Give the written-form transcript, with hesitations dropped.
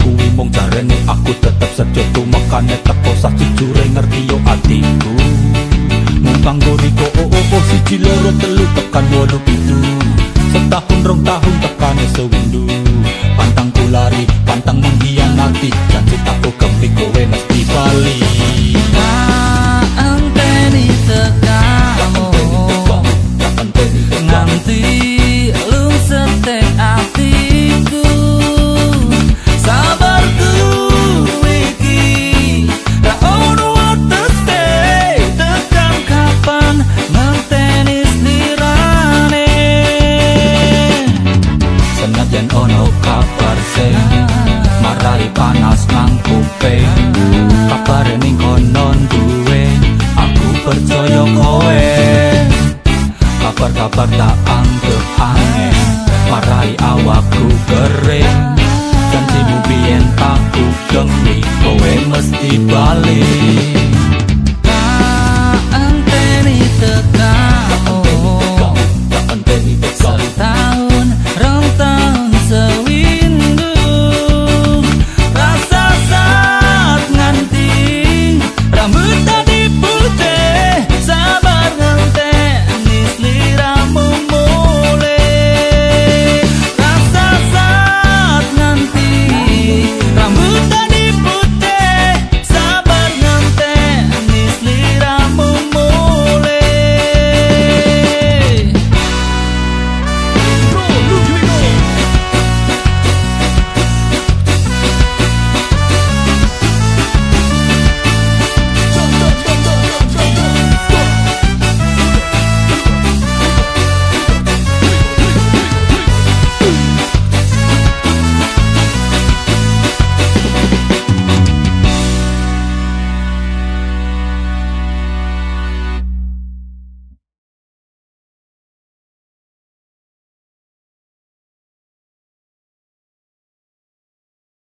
kuwi mung jarene aku tetep sejoto makane teko sajujure ngerti yo atiku mung kanggo riko siji loro telu tekan 8 setahun rong tahun tekane sewindu pantang kulari pantang mengkhianati janji takku kempi kowe mesti bali anteni tekamu nganti lung setek atiku sabarku iki ra ono watese tekan kapan ngenteni slirane senajan ono kabar sing marai panas nang kuping kabar ning konon duwe aku percaya kowe kabar-kabar tak anggap aneh marai awakku kering janjimu biyen tak demi kowe mesti balik